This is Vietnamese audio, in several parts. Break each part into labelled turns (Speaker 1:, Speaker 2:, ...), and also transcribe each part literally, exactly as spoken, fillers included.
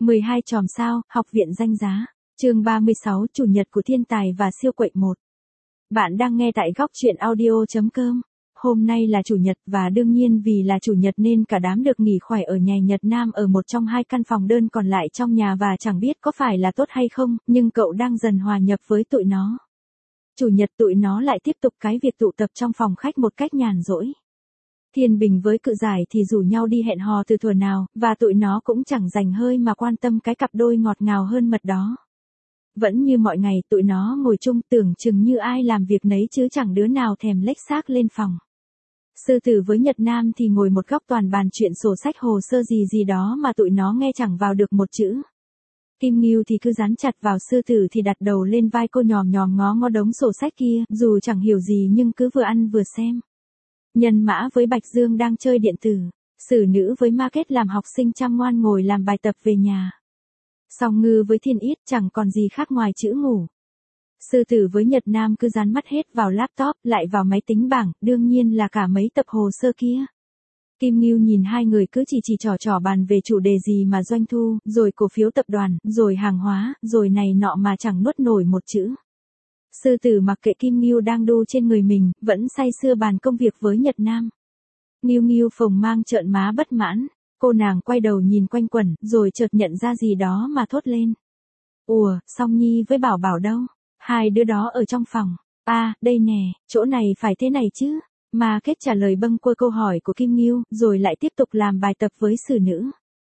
Speaker 1: mười hai chòm sao, học viện danh giá. Chương ba mươi sáu, chủ nhật của thiên tài và siêu quậy một. Bạn đang nghe tại góc truyện audio chấm com. Hôm nay là chủ nhật và đương nhiên vì là chủ nhật nên cả đám được nghỉ khỏe ở nhà Nhật Nam ở một trong hai căn phòng đơn còn lại trong nhà và chẳng biết có phải là tốt hay không, nhưng cậu đang dần hòa nhập với tụi nó. Chủ nhật tụi nó lại tiếp tục cái việc tụ tập trong phòng khách một cách nhàn rỗi. Thiên Bình với Cự Giải thì rủ nhau đi hẹn hò từ thuở nào, và tụi nó cũng chẳng dành hơi mà quan tâm cái cặp đôi ngọt ngào hơn mật đó. Vẫn như mọi ngày tụi nó ngồi chung tưởng chừng như ai làm việc nấy chứ chẳng đứa nào thèm lếch xác lên phòng. Sư Tử với Nhật Nam thì ngồi một góc toàn bàn chuyện sổ sách hồ sơ gì gì đó mà tụi nó nghe chẳng vào được một chữ. Kim Ngưu thì cứ dán chặt vào Sư Tử thì đặt đầu lên vai cô nhòm nhòm ngó ngó đống sổ sách kia, dù chẳng hiểu gì nhưng cứ vừa ăn vừa xem. Nhân Mã với Bạch Dương đang chơi điện tử, Sử Nữ với Market làm học sinh chăm ngoan ngồi làm bài tập về nhà. Song Ngư với Thiên Yết chẳng còn gì khác ngoài chữ ngủ. Sư Tử với Nhật Nam cứ dán mắt hết vào laptop, lại vào máy tính bảng, đương nhiên là cả mấy tập hồ sơ kia. Kim Ngưu nhìn hai người cứ chỉ chỉ trò trò bàn về chủ đề gì mà doanh thu, rồi cổ phiếu tập đoàn, rồi hàng hóa, rồi này nọ mà chẳng nuốt nổi một chữ. Sư Tử mặc kệ Kim Ngưu đang đu trên người mình, vẫn say sưa bàn công việc với Nhật Nam. Ngưu Ngưu phồng mang trợn má bất mãn, cô nàng quay đầu nhìn quanh quẩn, rồi chợt nhận ra gì đó mà thốt lên. Ủa, Song Nhi với Bảo Bảo đâu? Hai đứa đó ở trong phòng. À, đây nè, chỗ này phải thế này chứ. Mà kết trả lời bâng quơ câu hỏi của Kim Ngưu, rồi lại tiếp tục làm bài tập với Sử Nữ.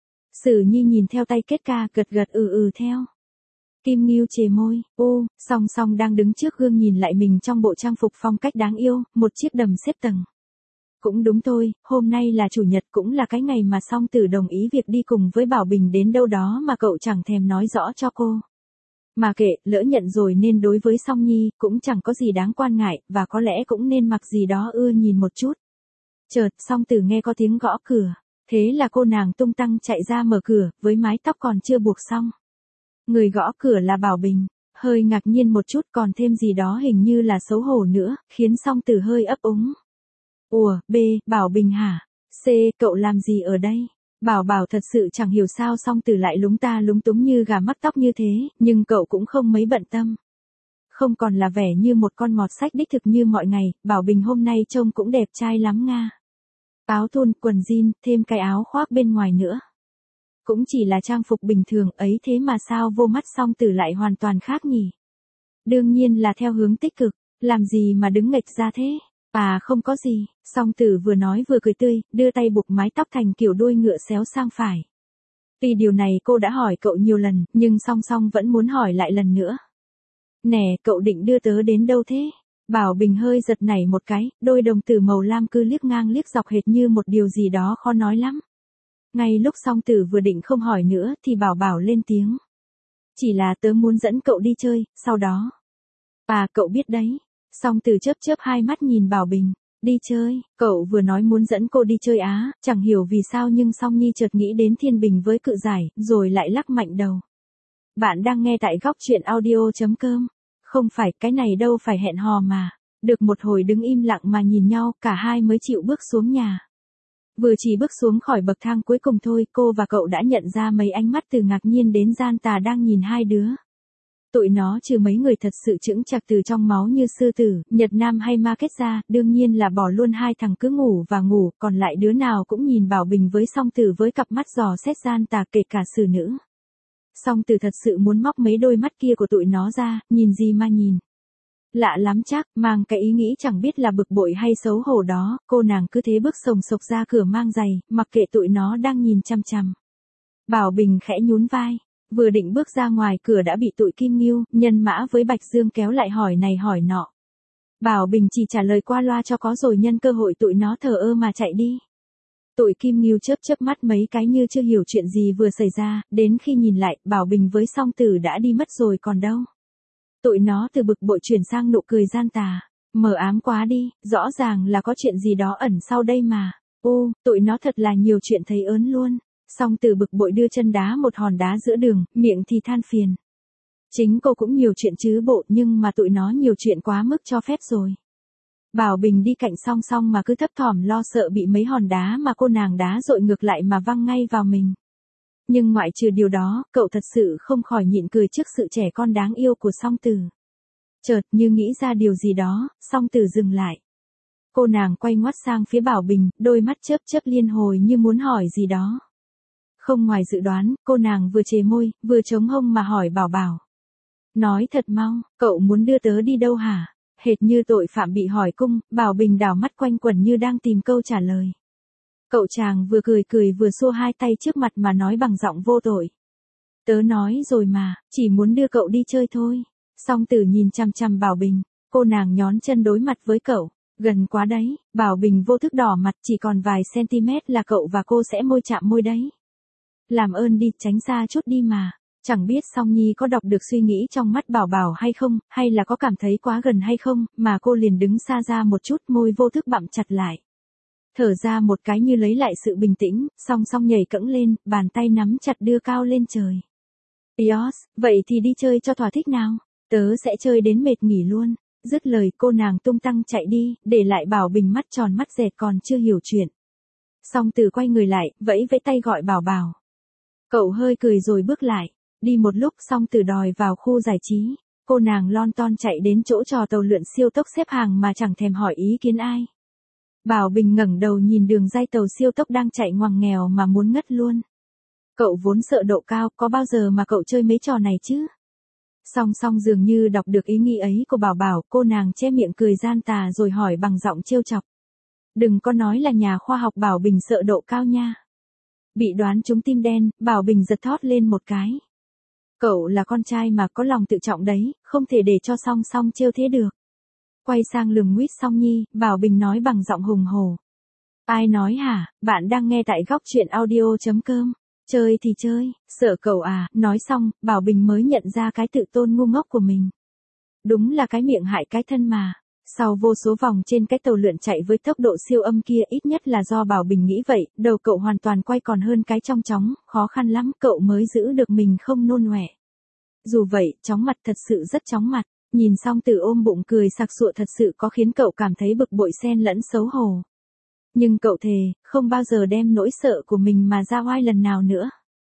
Speaker 1: Sử Nhi nhìn theo tay kết ca, gật gật ừ ừ theo. Kim Ngưu chề môi, ô, Song Song đang đứng trước gương nhìn lại mình trong bộ trang phục phong cách đáng yêu, một chiếc đầm xếp tầng. Cũng đúng thôi, hôm nay là chủ nhật cũng là cái ngày mà Song Tử đồng ý việc đi cùng với Bảo Bình đến đâu đó mà cậu chẳng thèm nói rõ cho cô. Mà kệ, lỡ nhận rồi nên đối với Song Nhi cũng chẳng có gì đáng quan ngại, và có lẽ cũng nên mặc gì đó ưa nhìn một chút. Chợt, Song Tử nghe có tiếng gõ cửa, thế là cô nàng tung tăng chạy ra mở cửa, với mái tóc còn chưa buộc xong. Người gõ cửa là Bảo Bình, hơi ngạc nhiên một chút còn thêm gì đó hình như là xấu hổ nữa, khiến Song Tử hơi ấp úng. Ủa, B, Bảo Bình hả? C, cậu làm gì ở đây? Bảo Bảo thật sự chẳng hiểu sao Song Tử lại lúng ta lúng túng như gà mắc tóc như thế, nhưng cậu cũng không mấy bận tâm. Không còn là vẻ như một con mọt sách đích thực như mọi ngày, Bảo Bình hôm nay trông cũng đẹp trai lắm nga. Áo thun, quần jean, thêm cái áo khoác bên ngoài nữa. Cũng chỉ là trang phục bình thường ấy thế mà sao vô mắt Song Tử lại hoàn toàn khác nhỉ? Đương nhiên là theo hướng tích cực, làm gì mà đứng nghệch ra thế? À không có gì, Song Tử vừa nói vừa cười tươi, đưa tay buộc mái tóc thành kiểu đuôi ngựa xéo sang phải. Vì điều này cô đã hỏi cậu nhiều lần, nhưng song song vẫn muốn hỏi lại lần nữa. Nè, cậu định đưa tớ đến đâu thế? Bảo Bình hơi giật nảy một cái, đôi đồng tử màu lam cứ liếc ngang liếc dọc hệt như một điều gì đó khó nói lắm. Ngay lúc Song Tử vừa định không hỏi nữa thì Bảo Bảo lên tiếng. Chỉ là tớ muốn dẫn cậu đi chơi, sau đó. À cậu biết đấy. Song Tử chớp chớp hai mắt nhìn Bảo Bình. Đi chơi, cậu vừa nói muốn dẫn cô đi chơi á, chẳng hiểu vì sao nhưng Song Nhi chợt nghĩ đến Thiên Bình với Cự Giải, rồi lại lắc mạnh đầu. Bạn đang nghe tại góc truyện audio chấm com. Không phải, cái này đâu phải hẹn hò mà. Được một hồi đứng im lặng mà nhìn nhau, cả hai mới chịu bước xuống nhà. Vừa chỉ bước xuống khỏi bậc thang cuối cùng thôi, cô và cậu đã nhận ra mấy ánh mắt từ ngạc nhiên đến gian tà đang nhìn hai đứa. Tụi nó trừ mấy người thật sự chững chạc từ trong máu như Sư Tử, Nhật Nam hay Market ra, đương nhiên là bỏ luôn hai thằng cứ ngủ và ngủ, còn lại đứa nào cũng nhìn Bảo Bình với Song Tử với cặp mắt dò xét gian tà, kể cả Sử Nữ. Song Tử thật sự muốn móc mấy đôi mắt kia của tụi nó ra, nhìn gì mà nhìn. Lạ lắm chắc, mang cái ý nghĩ chẳng biết là bực bội hay xấu hổ đó, cô nàng cứ thế bước sồng sộc ra cửa mang giày, mặc kệ tụi nó đang nhìn chăm chăm. Bảo Bình khẽ nhún vai, vừa định bước ra ngoài cửa đã bị tụi Kim Ngưu, Nhân Mã với Bạch Dương kéo lại hỏi này hỏi nọ. Bảo Bình chỉ trả lời qua loa cho có rồi nhân cơ hội tụi nó thờ ơ mà chạy đi. Tụi Kim Ngưu chớp chớp mắt mấy cái như chưa hiểu chuyện gì vừa xảy ra, đến khi nhìn lại, Bảo Bình với Song Tử đã đi mất rồi còn đâu. Tụi nó từ bực bội chuyển sang nụ cười gian tà. Mờ ám quá đi, rõ ràng là có chuyện gì đó ẩn sau đây mà. Ô, tụi nó thật là nhiều chuyện thấy ớn luôn. Song Tử bực bội đưa chân đá một hòn đá giữa đường, miệng thì than phiền. Chính cô cũng nhiều chuyện chứ bộ, nhưng mà tụi nó nhiều chuyện quá mức cho phép rồi. Bảo Bình đi cạnh Song Song mà cứ thấp thỏm lo sợ bị mấy hòn đá mà cô nàng đá dội ngược lại mà văng ngay vào mình. Nhưng ngoại trừ điều đó, cậu thật sự không khỏi nhịn cười trước sự trẻ con đáng yêu của Song Tử. Chợt như nghĩ ra điều gì đó, Song Tử dừng lại. Cô nàng quay ngoắt sang phía Bảo Bình, đôi mắt chớp chớp liên hồi như muốn hỏi gì đó. Không ngoài dự đoán, cô nàng vừa chề môi, vừa chống hông mà hỏi Bảo Bảo. Nói thật mau, cậu muốn đưa tớ đi đâu hả? Hệt như tội phạm bị hỏi cung, Bảo Bình đảo mắt quanh quẩn như đang tìm câu trả lời. Cậu chàng vừa cười cười vừa xua hai tay trước mặt mà nói bằng giọng vô tội. Tớ nói rồi mà, chỉ muốn đưa cậu đi chơi thôi. Song Tử nhìn chằm chằm Bảo Bình, cô nàng nhón chân đối mặt với cậu. Gần quá đấy, Bảo Bình vô thức đỏ mặt, chỉ còn vài cm là cậu và cô sẽ môi chạm môi đấy. Làm ơn đi, tránh xa chút đi mà. Chẳng biết Song Nhi có đọc được suy nghĩ trong mắt Bảo Bảo hay không, hay là có cảm thấy quá gần hay không, mà cô liền đứng xa ra một chút, môi vô thức bặm chặt lại. Thở ra một cái như lấy lại sự bình tĩnh, song song nhảy cẫng lên, bàn tay nắm chặt đưa cao lên trời. Ios, vậy thì đi chơi cho thỏa thích nào, tớ sẽ chơi đến mệt nghỉ luôn. Dứt lời cô nàng tung tăng chạy đi, để lại Bảo Bình mắt tròn mắt dẹt còn chưa hiểu chuyện. Song Tử quay người lại, vẫy vẫy tay gọi Bảo Bảo. Cậu hơi cười rồi bước lại. Đi một lúc Song Tử đòi vào khu giải trí. Cô nàng lon ton chạy đến chỗ trò tàu lượn siêu tốc xếp hàng mà chẳng thèm hỏi ý kiến ai. Bảo Bình ngẩng đầu nhìn đường ray tàu siêu tốc đang chạy ngoằng nghèo mà muốn ngất luôn. Cậu vốn sợ độ cao, có bao giờ mà cậu chơi mấy trò này chứ? Song Song dường như đọc được ý nghĩ ấy của Bảo Bảo, cô nàng che miệng cười gian tà rồi hỏi bằng giọng trêu chọc. Đừng có nói là nhà khoa học Bảo Bình sợ độ cao nha. Bị đoán trúng tim đen, Bảo Bình giật thót lên một cái. Cậu là con trai mà có lòng tự trọng đấy, không thể để cho Song Song trêu thế được. Quay sang lườm nguyết Song Nhi, Bảo Bình nói bằng giọng hùng hổ. Ai nói hả, bạn đang nghe tại góc truyện audio chấm com. Chơi thì chơi, sợ cậu à, nói xong, Bảo Bình mới nhận ra cái tự tôn ngu ngốc của mình. Đúng là cái miệng hại cái thân mà. Sau vô số vòng trên cái tàu lượn chạy với tốc độ siêu âm kia, ít nhất là do Bảo Bình nghĩ vậy, đầu cậu hoàn toàn quay còn hơn cái trong chóng, khó khăn lắm cậu mới giữ được mình không nôn ọe. Dù vậy, chóng mặt thật sự rất chóng mặt, nhìn Song Tử ôm bụng cười sặc sụa thật sự có khiến cậu cảm thấy bực bội xen lẫn xấu hổ. Nhưng cậu thề, không bao giờ đem nỗi sợ của mình mà ra oai lần nào nữa.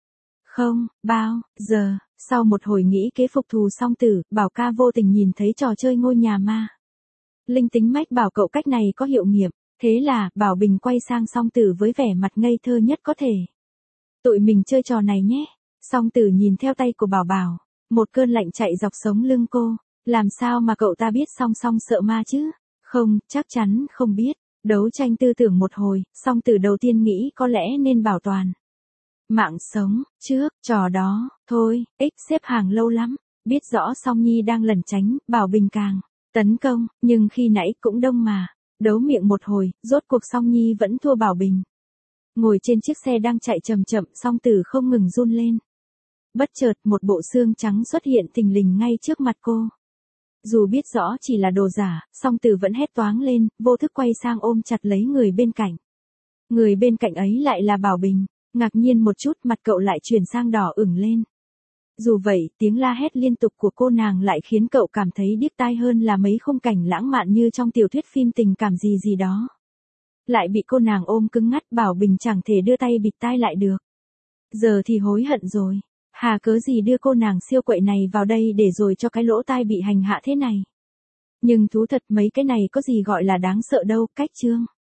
Speaker 1: Không, bao giờ, sau một hồi nghĩ kế phục thù Song Tử, Bảo ca vô tình nhìn thấy trò chơi ngôi nhà ma. Linh tính mách bảo cậu cách này có hiệu nghiệm, thế là, Bảo Bình quay sang Song Tử với vẻ mặt ngây thơ nhất có thể. Tụi mình chơi trò này nhé. Song Tử nhìn theo tay của Bảo Bảo, một cơn lạnh chạy dọc sống lưng cô, làm sao mà cậu ta biết Song Song sợ ma chứ? Không, chắc chắn không biết. Đấu tranh tư tưởng một hồi, Song Tử đầu tiên nghĩ có lẽ nên bảo toàn mạng sống, trước, trò đó, thôi, ích xếp hàng lâu lắm, biết rõ Song Nhi đang lẩn tránh, Bảo Bình càng tấn công, nhưng khi nãy cũng đông mà, đấu miệng một hồi, rốt cuộc Song Nhi vẫn thua Bảo Bình. Ngồi trên chiếc xe đang chạy chậm chậm, Song Tử không ngừng run lên. Bất chợt một bộ xương trắng xuất hiện thình lình ngay trước mặt cô. Dù biết rõ chỉ là đồ giả, Song Tử vẫn hét toáng lên, vô thức quay sang ôm chặt lấy người bên cạnh. Người bên cạnh ấy lại là Bảo Bình, ngạc nhiên một chút mặt cậu lại chuyển sang đỏ ửng lên. Dù vậy, tiếng la hét liên tục của cô nàng lại khiến cậu cảm thấy điếc tai hơn là mấy khung cảnh lãng mạn như trong tiểu thuyết phim tình cảm gì gì đó. Lại bị cô nàng ôm cứng ngắt, Bảo Bình chẳng thể đưa tay bịt tai lại được. Giờ thì hối hận rồi. Hà cớ gì đưa cô nàng siêu quậy này vào đây để rồi cho cái lỗ tai bị hành hạ thế này. Nhưng thú thật mấy cái này có gì gọi là đáng sợ đâu, cách chương.